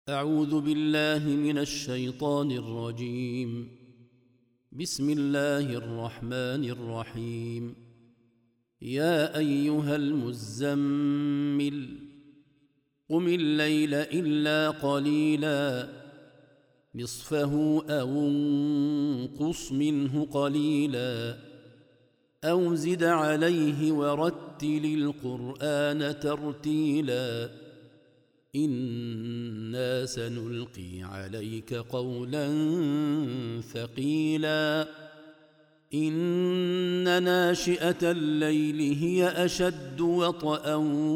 أعوذ بالله من الشيطان الرجيم. بسم الله الرحمن الرحيم. يا أيها المزمل قم الليل إلا قليلا نصفه أو انقص منه قليلا أو زد عليه ورتل القرآن ترتيلا إنا سنلقي عليك قولا ثقيلا إن ناشئة الليل هي أشد وطئا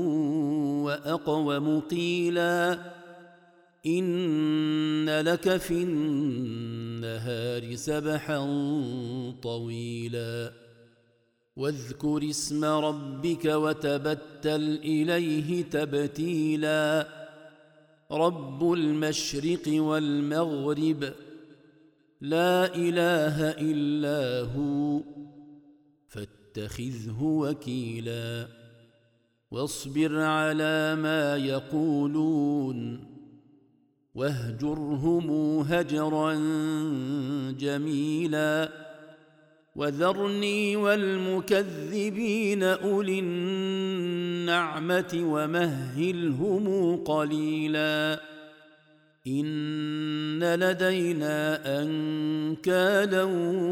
وأقوم قيلا إن لك في النهار سبحا طويلا واذكر اسم ربك وتبتل إليه تبتيلا رب المشرق والمغرب لا إله إلا هو فاتخذه وكيلا واصبر على ما يقولون واهجرهم هجرا جميلا وذرني والمكذبين أولي النعمة ومهلهم قليلا إن لدينا أنكالا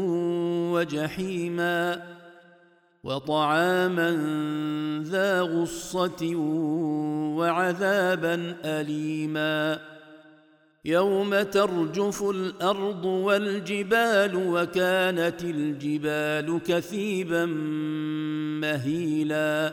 وجحيما وطعاما ذا غصة وعذابا أليما يوم ترجف الأرض والجبال وكانت الجبال كثيبا مهيلا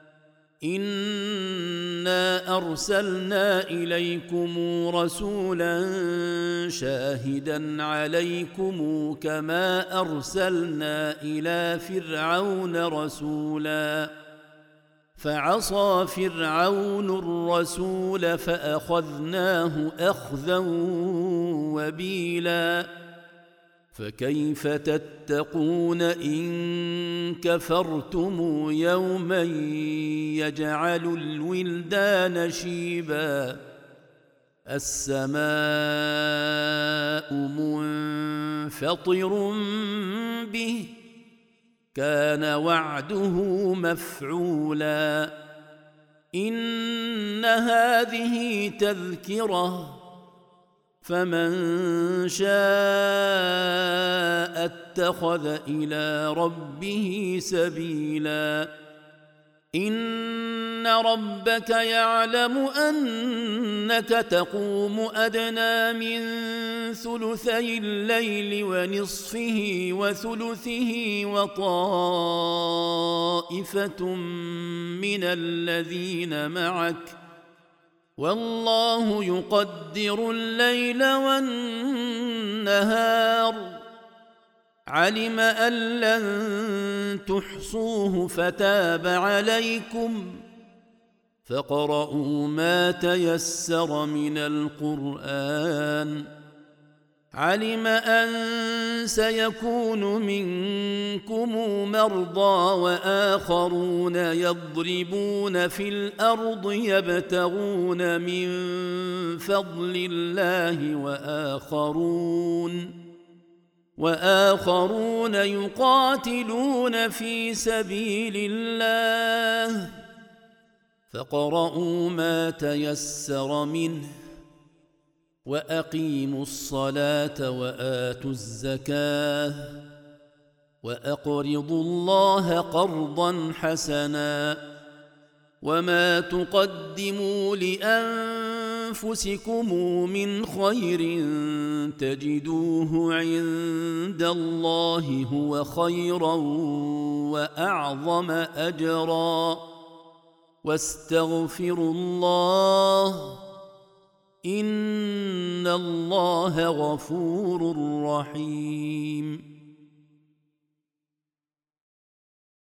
إنا أرسلنا إليكم رسولا شاهدا عليكم كما أرسلنا إلى فرعون رسولا فعصى فرعون الرسول فأخذناه أخذا وبيلا فكيف تتقون إن كفرتم يوما يجعل الولدان شيبا السماء منفطر به كان وعده مفعولا إن هذه تذكرة فمن شاء اتخذ إلى ربه سبيلا إن ربك يعلم أنك تقوم أدنى من ثلثي الليل ونصفه وثلثه وطائفة من الذين معك والله يقدر الليل والنهار علم أن لن تحصوه فتاب عليكم فاقرؤوا ما تيسر من القرآن علم أن سيكون منكم مرضى وآخرون يضربون في الأرض يبتغون من فضل الله وآخرون يقاتلون في سبيل الله فاقرؤوا ما تيسر منه وأقيموا الصلاة وآتوا الزكاة وأقرضوا الله قرضا حسنا وما تقدموا لأنفسكم من خير تجدوه عند الله هو خيرا وأعظم أجرا واستغفروا الله إن الله غفور رحيم